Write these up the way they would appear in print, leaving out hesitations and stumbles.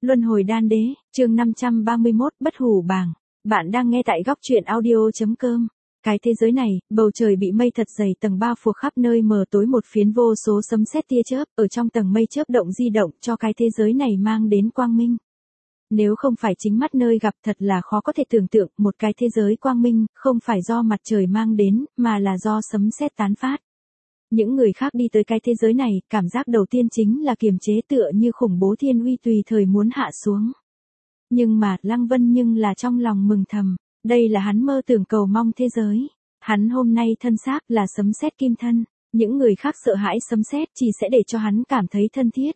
Luân hồi đan đế, chương 531, bất hủ bảng. Bạn đang nghe tại góc truyện audio.com. Cái thế giới này, bầu trời bị mây thật dày tầng bao phủ khắp nơi mờ tối một phiến vô số sấm sét tia chớp, ở trong tầng mây chớp động di động cho cái thế giới này mang đến quang minh. Nếu không phải chính mắt nơi gặp thật là khó có thể tưởng tượng một cái thế giới quang minh, không phải do mặt trời mang đến, mà là do sấm sét tán phát. Những người khác đi tới cái thế giới này, cảm giác đầu tiên chính là kiềm chế tựa như khủng bố thiên uy tùy thời muốn hạ xuống. Nhưng mà, Lăng Vân nhưng là trong lòng mừng thầm, đây là hắn mơ tưởng cầu mong thế giới. Hắn hôm nay thân xác là sấm sét kim thân, những người khác sợ hãi sấm sét chỉ sẽ để cho hắn cảm thấy thân thiết.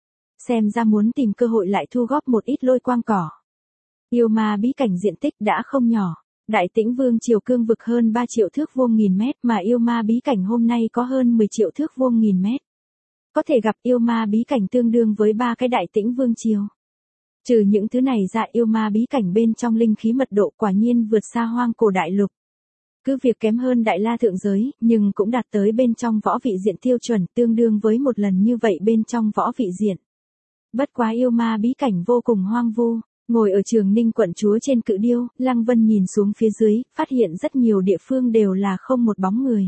Xem ra muốn tìm cơ hội lại thu góp một ít lôi quang cỏ. Yêu ma bí cảnh diện tích đã không nhỏ. Đại Tĩnh Vương triều cương vực hơn 3 triệu thước vuông nghìn mét mà yêu ma bí cảnh hôm nay có hơn 10 triệu thước vuông nghìn mét. Có thể gặp yêu ma bí cảnh tương đương với 3 cái Đại Tĩnh Vương triều. Trừ những thứ này ra yêu ma bí cảnh bên trong linh khí mật độ quả nhiên vượt xa hoang cổ đại lục. Cứ việc kém hơn Đại La thượng giới, nhưng cũng đạt tới bên trong võ vị diện tiêu chuẩn tương đương với một lần như vậy bên trong võ vị diện. Bất quá yêu ma bí cảnh vô cùng hoang vu. Ngồi ở Trường Ninh quận chúa trên cự điêu, Lăng Vân nhìn xuống phía dưới, phát hiện rất nhiều địa phương đều là không một bóng người.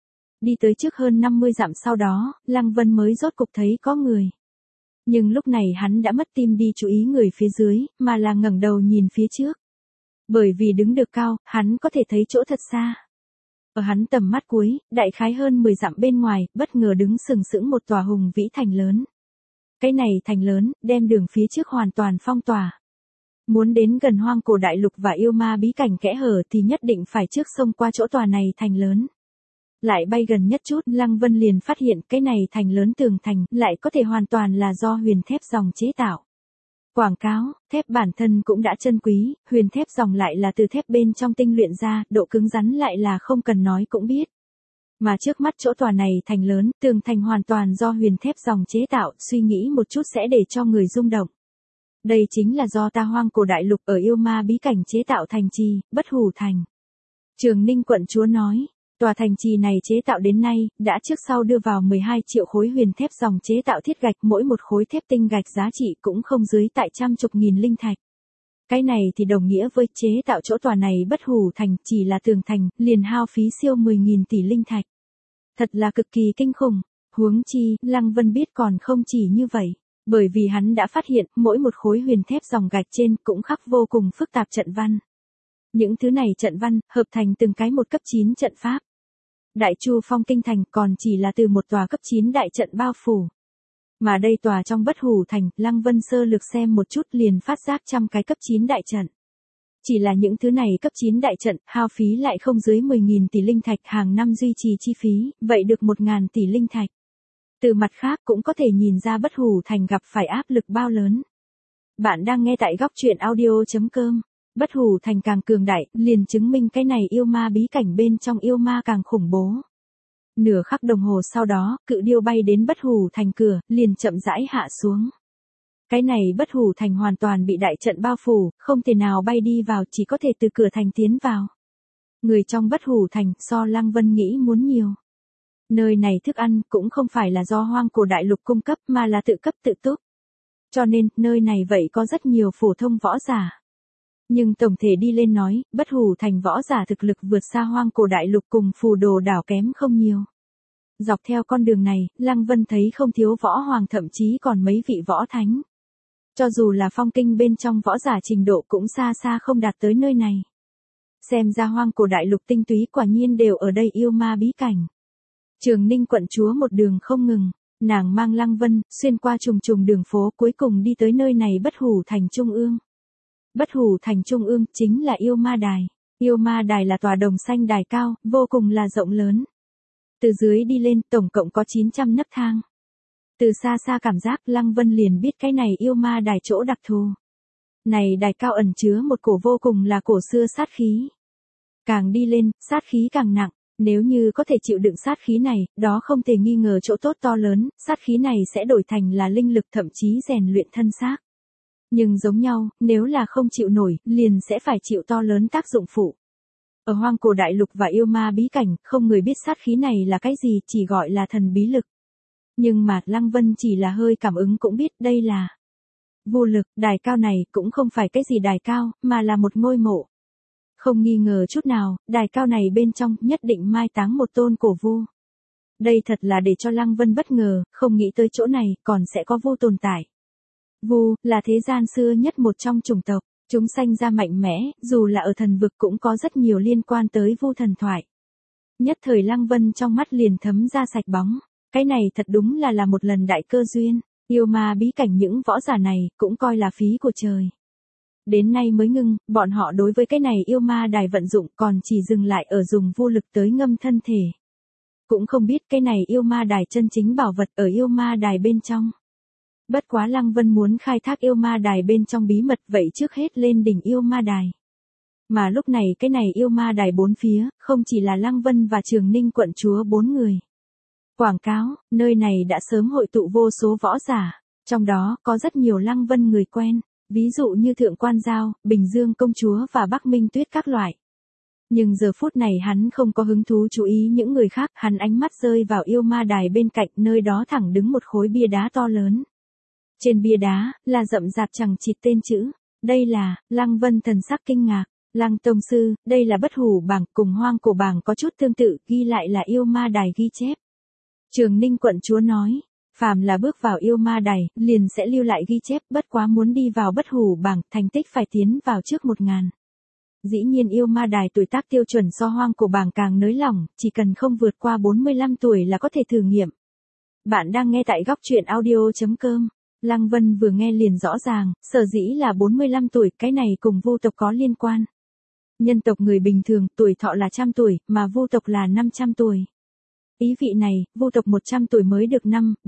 Đi tới trước hơn 50 dặm sau đó, Lăng Vân mới rốt cục thấy có người. Nhưng lúc này hắn đã mất tim đi chú ý người phía dưới, mà là ngẩng đầu nhìn phía trước. Bởi vì đứng được cao, hắn có thể thấy chỗ thật xa. Ở hắn tầm mắt cuối, đại khái hơn 10 dặm bên ngoài, bất ngờ đứng sừng sững một tòa hùng vĩ thành lớn. Cái này thành lớn, đem đường phía trước hoàn toàn phong tỏa. Muốn đến gần hoang cổ đại lục và yêu ma bí cảnh kẽ hở thì nhất định phải trước sông qua chỗ tòa này thành lớn. Lại bay gần nhất chút, Lăng Vân liền phát hiện cái này thành lớn tường thành lại có thể hoàn toàn là do huyền thép ròng chế tạo. Quảng cáo, thép bản thân cũng đã chân quý, huyền thép ròng lại là từ thép bên trong tinh luyện ra, độ cứng rắn lại là không cần nói cũng biết. Mà trước mắt chỗ tòa này thành lớn, tường thành hoàn toàn do huyền thép ròng chế tạo, suy nghĩ một chút sẽ để cho người rung động. Đây chính là do ta hoang cổ đại lục ở yêu ma bí cảnh chế tạo thành trì, bất hủ thành. Trường Ninh quận chúa nói, tòa thành trì này chế tạo đến nay, đã trước sau đưa vào 12 triệu khối huyền thép ròng chế tạo thiết gạch, mỗi một khối thép tinh gạch giá trị cũng không dưới tại trăm chục nghìn linh thạch. Cái này thì đồng nghĩa với chế tạo chỗ tòa này bất hủ thành, chỉ là tường thành, liền hao phí siêu 10.000 tỷ linh thạch. Thật là cực kỳ kinh khủng, huống chi, Lăng Vân biết còn không chỉ như vậy. Bởi vì hắn đã phát hiện, mỗi một khối huyền thép ròng gạch trên cũng khắc vô cùng phức tạp trận văn. Những thứ này trận văn, hợp thành từng cái một cấp 9 trận pháp. Đại Chu Phong Kinh Thành còn chỉ là từ một tòa cấp 9 đại trận bao phủ. Mà đây tòa trong bất hủ thành, Lăng Vân sơ lược xem một chút liền phát giác trăm cái cấp 9 đại trận. Chỉ là những thứ này cấp 9 đại trận, hao phí lại không dưới 10.000 tỷ linh thạch hàng năm duy trì chi phí, vậy được 1.000 tỷ linh thạch. Từ mặt khác cũng có thể nhìn ra bất hủ thành gặp phải áp lực bao lớn. Bạn đang nghe tại góc truyện audio.com. Bất hủ thành càng cường đại, liền chứng minh cái này yêu ma bí cảnh bên trong yêu ma càng khủng bố. Nửa khắc đồng hồ sau đó, cự điêu bay đến bất hủ thành cửa, liền chậm rãi hạ xuống. Cái này bất hủ thành hoàn toàn bị đại trận bao phủ, không thể nào bay đi vào, chỉ có thể từ cửa thành tiến vào. Người trong bất hủ thành so Lăng Vân nghĩ muốn nhiều. Nơi này thức ăn cũng không phải là do hoang cổ đại lục cung cấp mà là tự cấp tự túc. Cho nên, nơi này vậy có rất nhiều phổ thông võ giả. Nhưng tổng thể đi lên nói, bất hủ thành võ giả thực lực vượt xa hoang cổ đại lục cùng phù đồ đảo kém không nhiều. Dọc theo con đường này, Lăng Vân thấy không thiếu võ hoàng thậm chí còn mấy vị võ thánh. Cho dù là phong kinh bên trong võ giả trình độ cũng xa xa không đạt tới nơi này. Xem ra hoang cổ đại lục tinh túy quả nhiên đều ở đây yêu ma bí cảnh. Trường Ninh quận chúa một đường không ngừng, nàng mang Lăng Vân, xuyên qua trùng trùng đường phố cuối cùng đi tới nơi này bất hủ thành trung ương. Bất hủ thành trung ương chính là yêu ma đài. Yêu ma đài là tòa đồng xanh đài cao, vô cùng là rộng lớn. Từ dưới đi lên tổng cộng có 900 nấc thang. Từ xa xa cảm giác Lăng Vân liền biết cái này yêu ma đài chỗ đặc thù. Này đài cao ẩn chứa một cổ vô cùng là cổ xưa sát khí. Càng đi lên, sát khí càng nặng. Nếu như có thể chịu đựng sát khí này, đó không thể nghi ngờ chỗ tốt to lớn, sát khí này sẽ đổi thành là linh lực thậm chí rèn luyện thân xác. Nhưng giống nhau, nếu là không chịu nổi, liền sẽ phải chịu to lớn tác dụng phụ. Ở hoang cổ đại lục và yêu ma bí cảnh, không người biết sát khí này là cái gì, chỉ gọi là thần bí lực. Nhưng mà Lăng Vân chỉ là hơi cảm ứng cũng biết đây là Vô lực, đài cao này cũng không phải cái gì đài cao, mà là một ngôi mộ. Không nghi ngờ chút nào, đài cao này bên trong nhất định mai táng một tôn cổ vu. Đây thật là để cho Lăng Vân bất ngờ, không nghĩ tới chỗ này còn sẽ có vu tồn tại. Vu là thế gian xưa nhất một trong chủng tộc, chúng sanh ra mạnh mẽ, dù là ở thần vực cũng có rất nhiều liên quan tới vu thần thoại. Nhất thời Lăng Vân trong mắt liền thấm ra sạch bóng, cái này thật đúng là một lần đại cơ duyên, yêu ma bí cảnh những võ giả này cũng coi là phí của trời. Đến nay mới ngưng, bọn họ đối với cái này yêu ma đài vận dụng còn chỉ dừng lại ở dùng vô lực tới ngâm thân thể. Cũng không biết cái này yêu ma đài chân chính bảo vật ở yêu ma đài bên trong. Bất quá Lăng Vân muốn khai thác yêu ma đài bên trong bí mật vậy trước hết lên đỉnh yêu ma đài. Mà lúc này cái này yêu ma đài bốn phía, không chỉ là Lăng Vân và Trường Ninh quận chúa 4 người. Quảng cáo, nơi này đã sớm hội tụ vô số võ giả, trong đó có rất nhiều Lăng Vân người quen, ví dụ như Thượng Quan Giao, Bình Dương công chúa và Bắc Minh Tuyết các loại. Nhưng giờ phút này hắn không có hứng thú chú ý những người khác, hắn ánh mắt rơi vào yêu ma đài bên cạnh, nơi đó thẳng đứng một khối bia đá to lớn. Trên bia đá, là rậm rạp chằng chịt tên chữ. Đây là, Lăng Vân thần sắc kinh ngạc. Lăng tông sư, đây là bất hủ bảng, cùng hoang cổ bảng có chút tương tự, ghi lại là yêu ma đài ghi chép. Trường Ninh quận chúa nói, phàm là bước vào yêu ma đài, liền sẽ lưu lại ghi chép, bất quá muốn đi vào bất hủ bảng, thành tích phải tiến vào trước 1000. Dĩ nhiên yêu ma đài tuổi tác tiêu chuẩn so hoang cổ bảng càng nới lỏng, chỉ cần không vượt qua 45 tuổi là có thể thử nghiệm. Bạn đang nghe tại góc truyện audio.com. Lăng Vân vừa nghe liền rõ ràng, sở dĩ là 45 tuổi, cái này cùng vu tộc có liên quan. Nhân tộc người bình thường, tuổi thọ là 100 tuổi, mà vu tộc là 500 tuổi. Ý vị này, vu tộc 100 tuổi mới được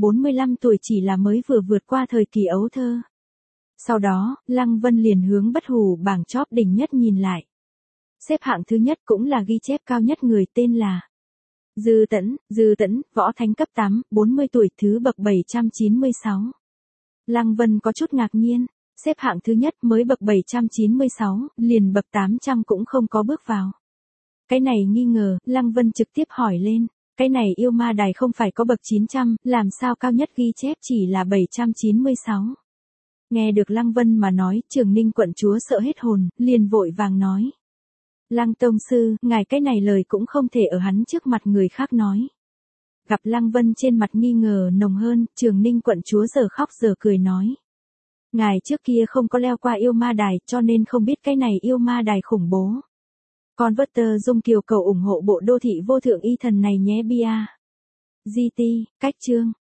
45 tuổi chỉ là mới vừa vượt qua thời kỳ ấu thơ. Sau đó, Lăng Vân liền hướng bất hủ bảng chóp đỉnh nhất nhìn lại. Xếp hạng thứ nhất cũng là ghi chép cao nhất người tên là Dư Tẫn, võ thánh cấp 8, 40 tuổi, thứ bậc 796. Lăng Vân có chút ngạc nhiên, xếp hạng thứ nhất mới bậc 796, liền bậc 800 cũng không có bước vào. Cái này nghi ngờ, Lăng Vân trực tiếp hỏi lên, cái này yêu ma đài không phải có bậc 900, làm sao cao nhất ghi chép chỉ là 796. Nghe được Lăng Vân mà nói, Trường Ninh quận chúa sợ hết hồn, liền vội vàng nói. Lăng tông sư, ngài cái này lời cũng không thể ở hắn trước mặt người khác nói. Gặp Lăng Vân trên mặt nghi ngờ nồng hơn, Trường Ninh quận chúa giờ khóc giờ cười nói. Ngài trước kia không có leo qua yêu ma đài cho nên không biết cái này yêu ma đài khủng bố. Converter Dung Kiều cầu ủng hộ bộ đô thị vô thượng y thần này nhé bia. GT, cách chương.